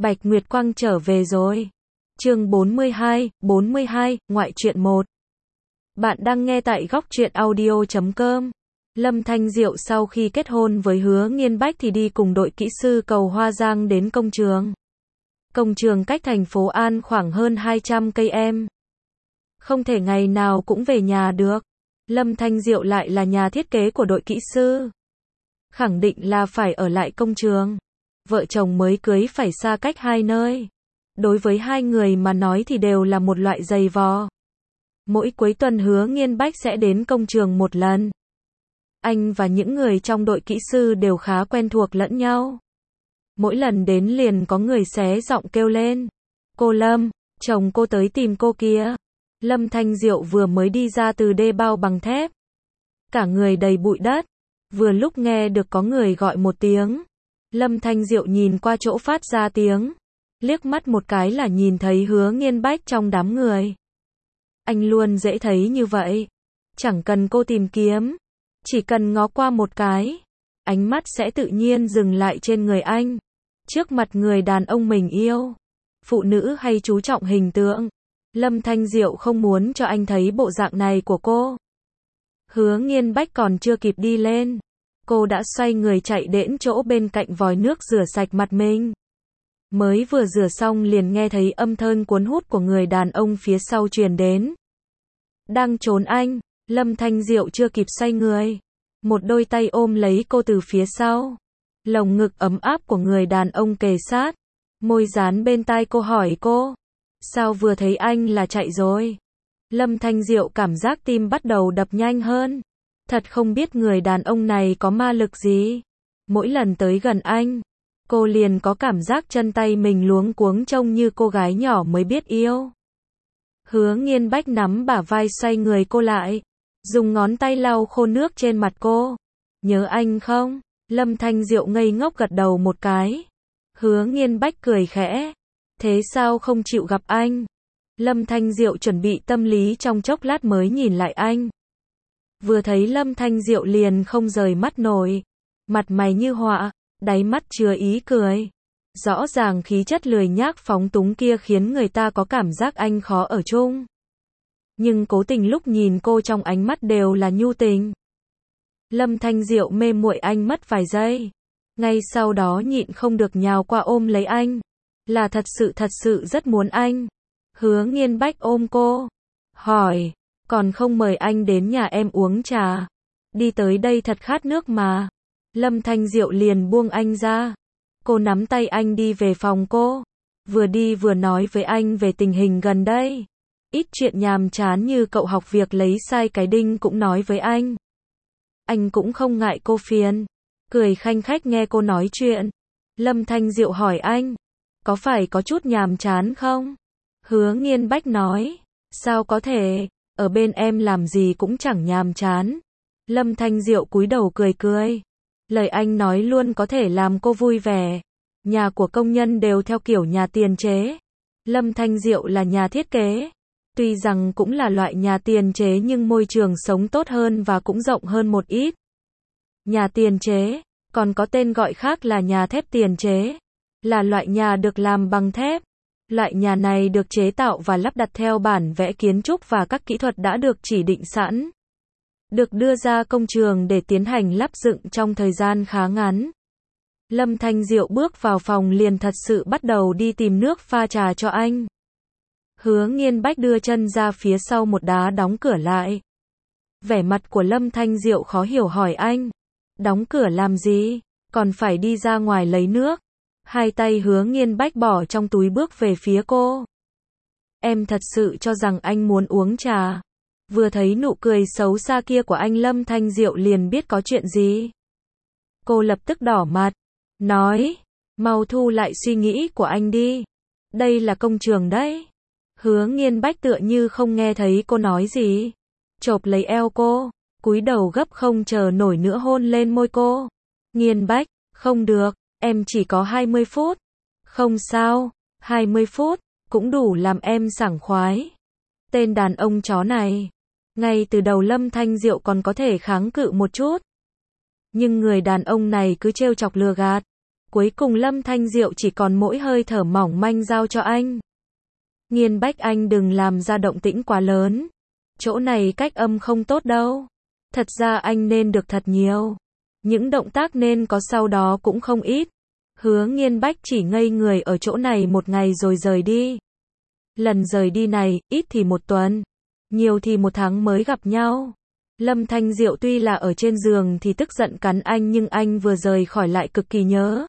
Bạch Nguyệt Quang trở về rồi. Chương 42, ngoại truyện 1. Bạn đang nghe tại góc truyện audio.com. Lâm Thanh Diệu sau khi kết hôn với Hứa Nghiên Bách thì đi cùng đội kỹ sư cầu Hoa Giang đến công trường. Công trường cách thành phố An khoảng hơn 200 cây em. Không thể ngày nào cũng về nhà được. Lâm Thanh Diệu lại là nhà thiết kế của đội kỹ sư. Khẳng định là phải ở lại công trường. Vợ chồng mới cưới phải xa cách hai nơi. Đối với hai người mà nói thì đều là một loại giày vò. Mỗi cuối tuần Hứa Nghiên Bách sẽ đến công trường một lần. Anh và những người trong đội kỹ sư đều khá quen thuộc lẫn nhau. Mỗi lần đến liền có người xé giọng kêu lên. Cô Lâm, chồng cô tới tìm cô kìa. Lâm Thanh Diệu vừa mới đi ra từ đê bao bằng thép. Cả người đầy bụi đất. Vừa lúc nghe được có người gọi một tiếng. Lâm Thanh Diệu nhìn qua chỗ phát ra tiếng. Liếc mắt một cái là nhìn thấy Hứa Nghiên Bách trong đám người. Anh luôn dễ thấy như vậy. Chẳng cần cô tìm kiếm. Chỉ cần ngó qua một cái. Ánh mắt sẽ tự nhiên dừng lại trên người anh. Trước mặt người đàn ông mình yêu. Phụ nữ hay chú trọng hình tượng. Lâm Thanh Diệu không muốn cho anh thấy bộ dạng này của cô. Hứa Nghiên Bách còn chưa kịp đi lên. Cô đã xoay người chạy đến chỗ bên cạnh vòi nước rửa sạch mặt mình. Mới vừa rửa xong liền nghe thấy âm thanh cuốn hút của người đàn ông phía sau truyền đến. Đang trốn anh, Lâm Thanh Diệu chưa kịp xoay người. Một đôi tay ôm lấy cô từ phía sau. Lồng ngực ấm áp của người đàn ông kề sát. Môi dán bên tai cô hỏi cô. Sao vừa thấy anh là chạy rồi? Lâm Thanh Diệu cảm giác tim bắt đầu đập nhanh hơn. Thật không biết người đàn ông này có ma lực gì. Mỗi lần tới gần anh, cô liền có cảm giác chân tay mình luống cuống trông như cô gái nhỏ mới biết yêu. Hứa Nghiên Bách nắm bả vai xoay người cô lại. Dùng ngón tay lau khô nước trên mặt cô. Nhớ anh không? Lâm Thanh Diệu ngây ngốc gật đầu một cái. Hứa Nghiên Bách cười khẽ. Thế sao không chịu gặp anh? Lâm Thanh Diệu chuẩn bị tâm lý trong chốc lát mới nhìn lại anh. Vừa thấy Lâm Thanh Diệu liền không rời mắt nổi. Mặt mày như họa, đáy mắt chứa ý cười. Rõ ràng khí chất lười nhác phóng túng kia khiến người ta có cảm giác anh khó ở chung. Nhưng cố tình lúc nhìn cô trong ánh mắt đều là nhu tình. Lâm Thanh Diệu mê muội anh mất vài giây. Ngay sau đó nhịn không được nhào qua ôm lấy anh. Là thật sự rất muốn anh. Hứa Nghiên Bách ôm cô. Hỏi, còn không mời anh đến nhà em uống trà. Đi tới đây thật khát nước mà. Lâm Thanh Diệu liền buông anh ra. Cô nắm tay anh đi về phòng cô. Vừa đi vừa nói với anh về tình hình gần đây. Ít chuyện nhàm chán như cậu học việc lấy sai cái đinh cũng nói với anh. Anh cũng không ngại cô phiền. Cười khanh khách nghe cô nói chuyện. Lâm Thanh Diệu hỏi anh. Có phải có chút nhàm chán không? Hứa Nghiên Bách nói. Sao có thể, ở bên em làm gì cũng chẳng nhàm chán. Lâm Thanh Diệu cúi đầu cười cười. Lời anh nói luôn có thể làm cô vui vẻ. Nhà của công nhân đều theo kiểu nhà tiền chế. Lâm Thanh Diệu là nhà thiết kế. Tuy rằng cũng là loại nhà tiền chế nhưng môi trường sống tốt hơn và cũng rộng hơn một ít. Nhà tiền chế, còn có tên gọi khác là nhà thép tiền chế. Là loại nhà được làm bằng thép. Loại nhà này được chế tạo và lắp đặt theo bản vẽ kiến trúc và các kỹ thuật đã được chỉ định sẵn. Được đưa ra công trường để tiến hành lắp dựng trong thời gian khá ngắn. Lâm Thanh Diệu bước vào phòng liền thật sự bắt đầu đi tìm nước pha trà cho anh. Hứa Nghiên Bách đưa chân ra phía sau một đá đóng cửa lại. Vẻ mặt của Lâm Thanh Diệu khó hiểu hỏi anh. Đóng cửa làm gì? Còn phải đi ra ngoài lấy nước. Hai tay Hứa Nghiên Bách bỏ trong túi bước về phía cô. Em thật sự cho rằng anh muốn uống trà. Vừa thấy nụ cười xấu xa kia của anh Lâm Thanh Diệu liền biết có chuyện gì. Cô lập tức đỏ mặt. Nói. Mau thu lại suy nghĩ của anh đi. Đây là công trường đấy. Hứa Nghiên Bách tựa như không nghe thấy cô nói gì. Chộp lấy eo cô. Cúi đầu gấp không chờ nổi nữa hôn lên môi cô. Nghiên Bách. Không được. Em chỉ có 20 phút. Không sao. 20 phút. Cũng đủ làm em sảng khoái. Tên đàn ông chó này. Ngay từ đầu Lâm Thanh Diệu còn có thể kháng cự một chút. Nhưng người đàn ông này cứ trêu chọc lừa gạt. Cuối cùng Lâm Thanh Diệu chỉ còn mỗi hơi thở mỏng manh giao cho anh. Nghiên Bách, anh đừng làm ra động tĩnh quá lớn. Chỗ này cách âm không tốt đâu. Thật ra anh nên được thật nhiều. Những động tác nên có sau đó cũng không ít. Hứa Nghiên Bách chỉ ngây người ở chỗ này một ngày rồi rời đi. Lần rời đi này, ít thì một tuần, nhiều thì một tháng mới gặp nhau. Lâm Thanh Diệu tuy là ở trên giường thì tức giận cắn anh nhưng anh vừa rời khỏi lại cực kỳ nhớ.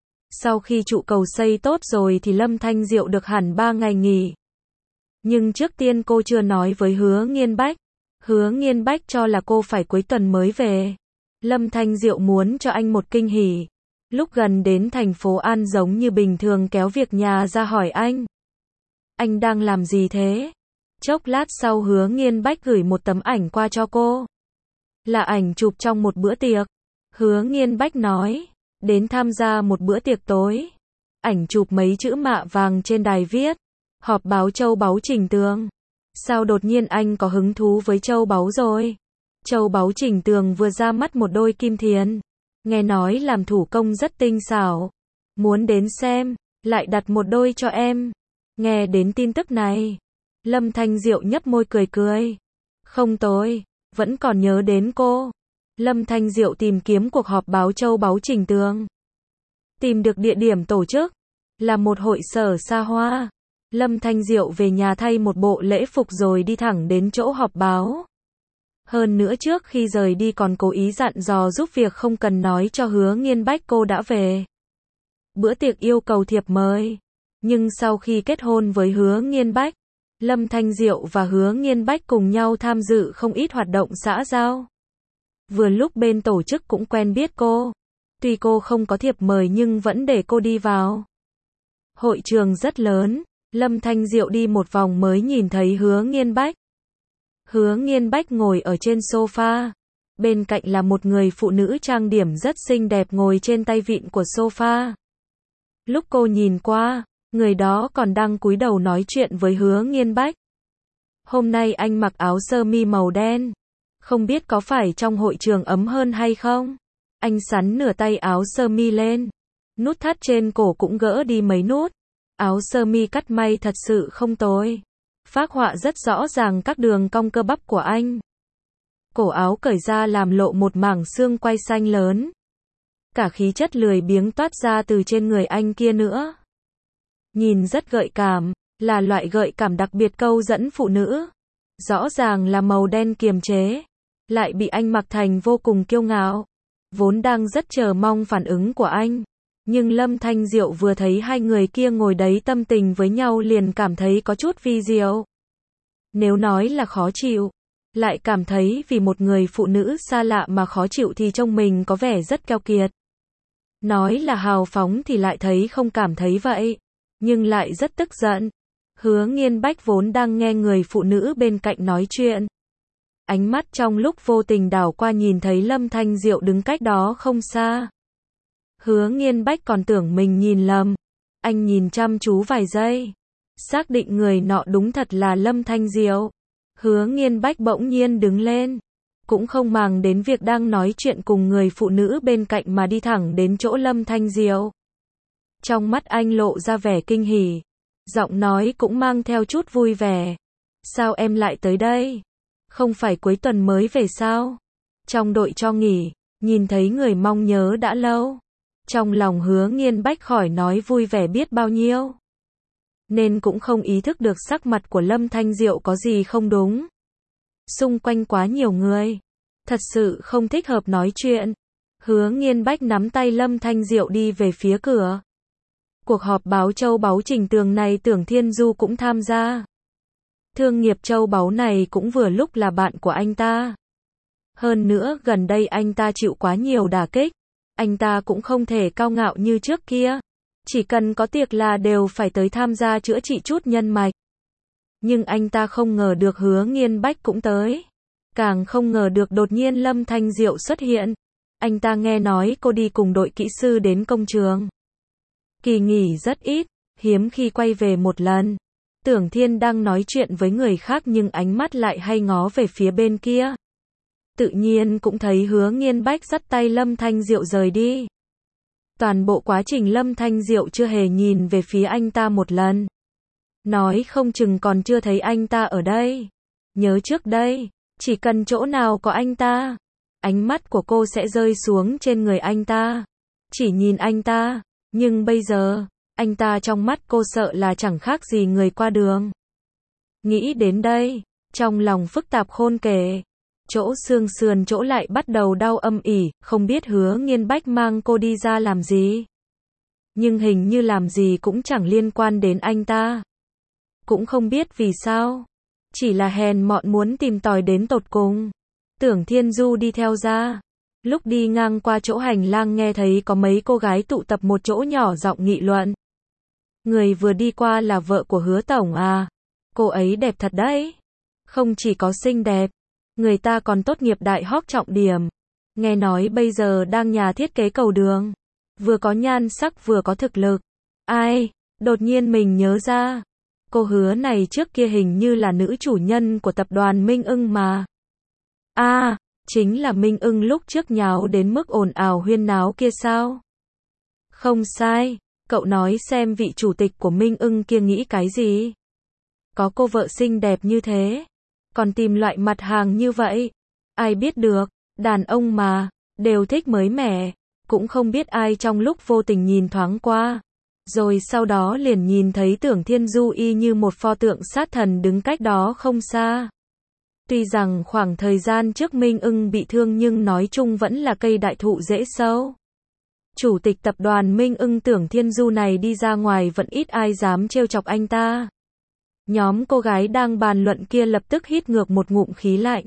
Sau khi trụ cầu xây tốt rồi thì Lâm Thanh Diệu được hẳn 3 ngày nghỉ. Nhưng trước tiên cô chưa nói với Hứa Nghiên Bách. Hứa Nghiên Bách cho là cô phải cuối tuần mới về. Lâm Thanh Diệu muốn cho anh một kinh hỉ. Lúc gần đến thành phố An giống như bình thường kéo việc nhà ra hỏi anh. Anh đang làm gì thế? Chốc lát sau Hứa Nghiên Bách gửi một tấm ảnh qua cho cô. Là ảnh chụp trong một bữa tiệc. Hứa Nghiên Bách nói, đến tham gia một bữa tiệc tối. Ảnh chụp mấy chữ mạ vàng trên đài viết, họp báo châu báu Trình Tường. Sao đột nhiên anh có hứng thú với châu báu rồi? Châu báu Trình Tường vừa ra mắt một đôi kim thiền. Nghe nói làm thủ công rất tinh xảo. Muốn đến xem, lại đặt một đôi cho em. Nghe đến tin tức này, Lâm Thanh Diệu nhấp môi cười cười. Không tôi, vẫn còn nhớ đến cô. Lâm Thanh Diệu tìm kiếm cuộc họp báo châu báu Trình Tường. Tìm được địa điểm tổ chức, là một hội sở xa hoa. Lâm Thanh Diệu về nhà thay một bộ lễ phục rồi đi thẳng đến chỗ họp báo. Hơn nữa trước khi rời đi còn cố ý dặn dò giúp việc không cần nói cho Hứa Nghiên Bách cô đã về. Bữa tiệc yêu cầu thiệp mời. Nhưng sau khi kết hôn với Hứa Nghiên Bách, Lâm Thanh Diệu và Hứa Nghiên Bách cùng nhau tham dự không ít hoạt động xã giao. Vừa lúc bên tổ chức cũng quen biết cô. Tuy cô không có thiệp mời nhưng vẫn để cô đi vào. Hội trường rất lớn, Lâm Thanh Diệu đi một vòng mới nhìn thấy Hứa Nghiên Bách. Hứa Nghiên Bách ngồi ở trên sofa. Bên cạnh là một người phụ nữ trang điểm rất xinh đẹp ngồi trên tay vịn của sofa. Lúc cô nhìn qua, người đó còn đang cúi đầu nói chuyện với Hứa Nghiên Bách. Hôm nay anh mặc áo sơ mi màu đen. Không biết có phải trong hội trường ấm hơn hay không? Anh xắn nửa tay áo sơ mi lên. Nút thắt trên cổ cũng gỡ đi mấy nút. Áo sơ mi cắt may thật sự không tồi. Phác họa rất rõ ràng các đường cong cơ bắp của anh. Cổ áo cởi ra làm lộ một mảng xương quai xanh lớn. Cả khí chất lười biếng toát ra từ trên người anh kia nữa. Nhìn rất gợi cảm, là loại gợi cảm đặc biệt câu dẫn phụ nữ. Rõ ràng là màu đen kiềm chế, lại bị anh mặc thành vô cùng kiêu ngạo. Vốn đang rất chờ mong phản ứng của anh. Nhưng Lâm Thanh Diệu vừa thấy hai người kia ngồi đấy tâm tình với nhau liền cảm thấy có chút vi diệu. Nếu nói là khó chịu, lại cảm thấy vì một người phụ nữ xa lạ mà khó chịu thì trông mình có vẻ rất keo kiệt. Nói là hào phóng thì lại thấy không cảm thấy vậy, nhưng lại rất tức giận. Hứa Nghiên Bách vốn đang nghe người phụ nữ bên cạnh nói chuyện. Ánh mắt trong lúc vô tình đảo qua nhìn thấy Lâm Thanh Diệu đứng cách đó không xa. Hứa Nghiên Bách còn tưởng mình nhìn lầm. Anh nhìn chăm chú vài giây. Xác định người nọ đúng thật là Lâm Thanh Diệu. Hứa Nghiên Bách bỗng nhiên đứng lên. Cũng không màng đến việc đang nói chuyện cùng người phụ nữ bên cạnh mà đi thẳng đến chỗ Lâm Thanh Diệu. Trong mắt anh lộ ra vẻ kinh hỉ. Giọng nói cũng mang theo chút vui vẻ. Sao em lại tới đây? Không phải cuối tuần mới về sao? Trong đội cho nghỉ, nhìn thấy người mong nhớ đã lâu. Trong lòng Hứa Nghiên Bách khỏi nói vui vẻ biết bao nhiêu. Nên cũng không ý thức được sắc mặt của Lâm Thanh Diệu có gì không đúng. Xung quanh quá nhiều người. Thật sự không thích hợp nói chuyện. Hứa Nghiên Bách nắm tay Lâm Thanh Diệu đi về phía cửa. Cuộc họp báo châu báu Trình Tường này Tưởng Thiên Du cũng tham gia. Thương nghiệp châu báu này cũng vừa lúc là bạn của anh ta. Hơn nữa gần đây anh ta chịu quá nhiều đả kích. Anh ta cũng không thể cao ngạo như trước kia. Chỉ cần có tiệc là đều phải tới tham gia chữa trị chút nhân mạch. Nhưng anh ta không ngờ được Hứa Nghiên Bách cũng tới. Càng không ngờ được đột nhiên Lâm Thanh Diệu xuất hiện. Anh ta nghe nói cô đi cùng đội kỹ sư đến công trường. Kỳ nghỉ rất ít, hiếm khi quay về một lần. Tưởng Thiên đang nói chuyện với người khác nhưng ánh mắt lại hay ngó về phía bên kia. Tự nhiên cũng thấy Hứa Nghiên Bách dắt tay Lâm Thanh Diệu rời đi. Toàn bộ quá trình Lâm Thanh Diệu chưa hề nhìn về phía anh ta một lần. Nói không chừng còn chưa thấy anh ta ở đây. Nhớ trước đây, chỉ cần chỗ nào có anh ta, ánh mắt của cô sẽ rơi xuống trên người anh ta. Chỉ nhìn anh ta, nhưng bây giờ, anh ta trong mắt cô sợ là chẳng khác gì người qua đường. Nghĩ đến đây, trong lòng phức tạp khôn kể. Chỗ xương sườn chỗ lại bắt đầu đau âm ỉ, không biết Hứa Nghiên Bách mang cô đi ra làm gì. Nhưng hình như làm gì cũng chẳng liên quan đến anh ta. Cũng không biết vì sao. Chỉ là hèn mọn muốn tìm tòi đến tột cùng. Tưởng Thiên Du đi theo ra. Lúc đi ngang qua chỗ hành lang nghe thấy có mấy cô gái tụ tập một chỗ nhỏ giọng nghị luận. Người vừa đi qua là vợ của Hứa Tổng à? Cô ấy đẹp thật đấy. Không chỉ có xinh đẹp, người ta còn tốt nghiệp đại học trọng điểm. Nghe nói bây giờ đang nhà thiết kế cầu đường. Vừa có nhan sắc vừa có thực lực. Ai? Đột nhiên mình nhớ ra. Cô Hứa này trước kia hình như là nữ chủ nhân của tập đoàn Minh Ưng mà. À, chính là Minh Ưng lúc trước nháo đến mức ồn ào huyên náo kia sao? Không sai, cậu nói xem vị chủ tịch của Minh Ưng kia nghĩ cái gì? Có cô vợ xinh đẹp như thế, còn tìm loại mặt hàng như vậy. Ai biết được, đàn ông mà, đều thích mới mẻ, cũng không biết ai trong lúc vô tình nhìn thoáng qua. Rồi sau đó liền nhìn thấy Tưởng Thiên Du y như một pho tượng sát thần đứng cách đó không xa. Tuy rằng khoảng thời gian trước Minh Ưng bị thương nhưng nói chung vẫn là cây đại thụ dễ sâu. Chủ tịch tập đoàn Minh Ưng Tưởng Thiên Du này đi ra ngoài vẫn ít ai dám trêu chọc anh ta. Nhóm cô gái đang bàn luận kia lập tức hít ngược một ngụm khí lạnh.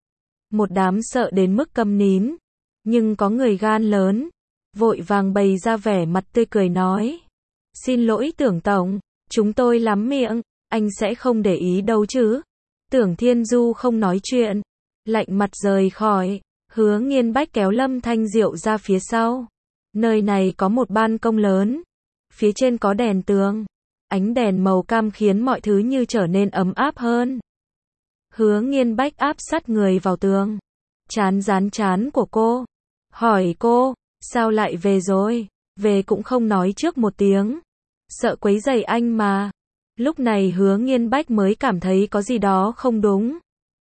Một đám sợ đến mức câm nín. Nhưng có người gan lớn, vội vàng bày ra vẻ mặt tươi cười nói. Xin lỗi Tưởng Tổng, chúng tôi lắm miệng, anh sẽ không để ý đâu chứ. Tưởng Thiên Du không nói chuyện, lạnh mặt rời khỏi. Hứa Nghiên Bách kéo Lâm Thanh Diệu ra phía sau. Nơi này có một ban công lớn, phía trên có đèn tường, ánh đèn màu cam khiến mọi thứ như trở nên ấm áp hơn. Hứa Nghiên Bách áp sát người vào tường, chán dán trán của cô, hỏi cô, sao lại về rồi, về cũng không nói trước một tiếng, sợ quấy rầy anh mà. Lúc này Hứa Nghiên Bách mới cảm thấy có gì đó không đúng.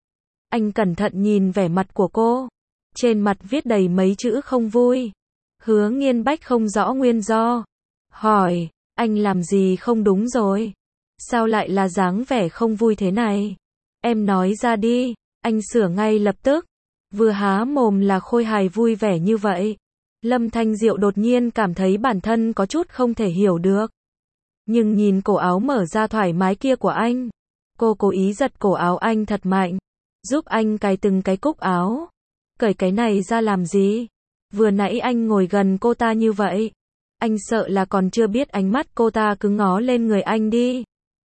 Anh cẩn thận nhìn vẻ mặt của cô, trên mặt viết đầy mấy chữ không vui. Hứa Nghiên Bách không rõ nguyên do, hỏi, anh làm gì không đúng rồi? Sao lại là dáng vẻ không vui thế này? Em nói ra đi, anh sửa ngay lập tức. Vừa há mồm là khôi hài vui vẻ như vậy. Lâm Thanh Diệu đột nhiên cảm thấy bản thân có chút không thể hiểu được. Nhưng nhìn cổ áo mở ra thoải mái kia của anh, cô cố ý giật cổ áo anh thật mạnh, giúp anh cài từng cái cúc áo. Cởi cái này ra làm gì? Vừa nãy anh ngồi gần cô ta như vậy, anh sợ là còn chưa biết ánh mắt cô ta cứ ngó lên người anh đi.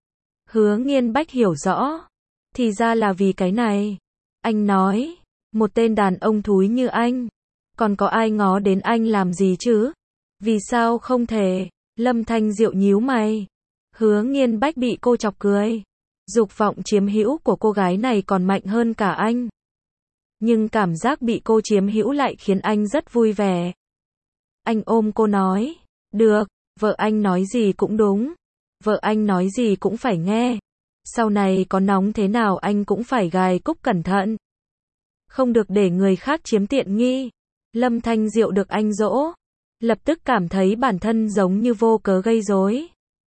Hứa Nghiên Bách hiểu rõ, thì ra là vì cái này. Anh nói, một tên đàn ông thúi như anh, còn có ai ngó đến anh làm gì chứ? Vì sao không thể? Lâm Thanh Diệu nhíu mày. Hứa Nghiên Bách bị cô chọc cười. Dục vọng chiếm hữu của cô gái này còn mạnh hơn cả anh. Nhưng cảm giác bị cô chiếm hữu lại khiến anh rất vui vẻ. Anh ôm cô nói, được, vợ anh nói gì cũng đúng. Vợ anh nói gì cũng phải nghe. Sau này có nóng thế nào anh cũng phải gài cúc cẩn thận. Không được để người khác chiếm tiện nghi. Lâm Thanh Diệu được anh dỗ, lập tức cảm thấy bản thân giống như vô cớ gây rối.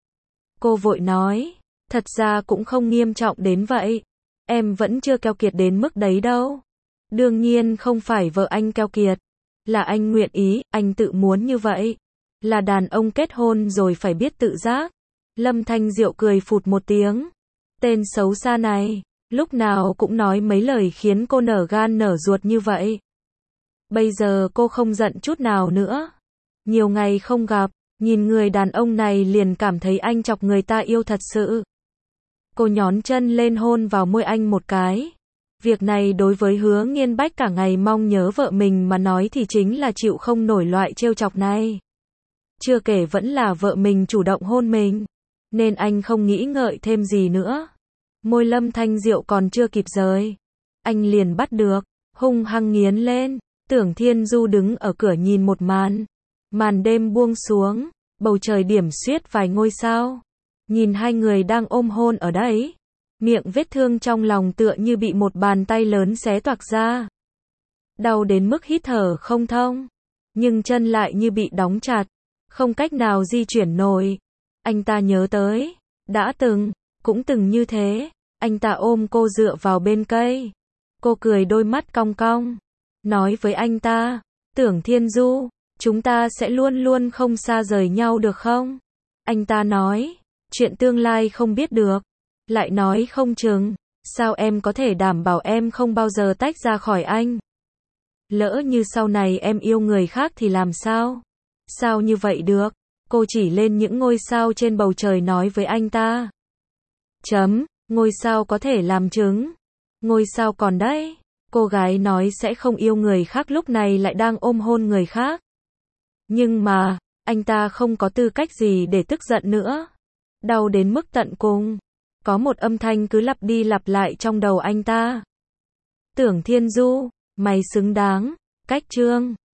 Cô vội nói, thật ra cũng không nghiêm trọng đến vậy. Em vẫn chưa keo kiệt đến mức đấy đâu. Đương nhiên không phải vợ anh keo kiệt, là anh nguyện ý, anh tự muốn như vậy. Là đàn ông kết hôn rồi phải biết tự giác. Lâm Thanh Diệu cười phụt một tiếng. Tên xấu xa này, lúc nào cũng nói mấy lời khiến cô nở gan nở ruột như vậy. Bây giờ cô không giận chút nào nữa. Nhiều ngày không gặp, nhìn người đàn ông này liền cảm thấy anh chọc người ta yêu thật sự. Cô nhón chân lên hôn vào môi anh một cái. Việc này đối với Hứa Nghiên Bách cả ngày mong nhớ vợ mình mà nói thì chính là chịu không nổi loại trêu chọc này. Chưa kể vẫn là vợ mình chủ động hôn mình, nên anh không nghĩ ngợi thêm gì nữa. Môi Lâm Thanh Diệu còn chưa kịp rời, anh liền bắt được, hung hăng nghiến lên. Tưởng Thiên Du đứng ở cửa nhìn một màn. Màn đêm buông xuống, bầu trời điểm xuyết vài ngôi sao. Nhìn hai người đang ôm hôn ở đấy, miệng vết thương trong lòng tựa như bị một bàn tay lớn xé toạc ra. Đau đến mức hít thở không thông, nhưng chân lại như bị đóng chặt, không cách nào di chuyển nổi. Anh ta nhớ tới, đã từng, cũng từng như thế. Anh ta ôm cô dựa vào bên cây. Cô cười đôi mắt cong cong, nói với anh ta, Tưởng Thiên Du, chúng ta sẽ luôn luôn không xa rời nhau được không? Anh ta nói, chuyện tương lai không biết được. Lại nói không chừng, sao em có thể đảm bảo em không bao giờ tách ra khỏi anh? Lỡ như sau này em yêu người khác thì làm sao? Sao như vậy được? Cô chỉ lên những ngôi sao trên bầu trời nói với anh ta. Ngôi sao có thể làm chứng. Ngôi sao còn đấy. Cô gái nói sẽ không yêu người khác lúc này lại đang ôm hôn người khác. Nhưng mà, anh ta không có tư cách gì để tức giận nữa. Đau đến mức tận cùng. Có một âm thanh cứ lặp đi lặp lại trong đầu anh ta. Tưởng Thiên Du, mày xứng đáng, cách Trương.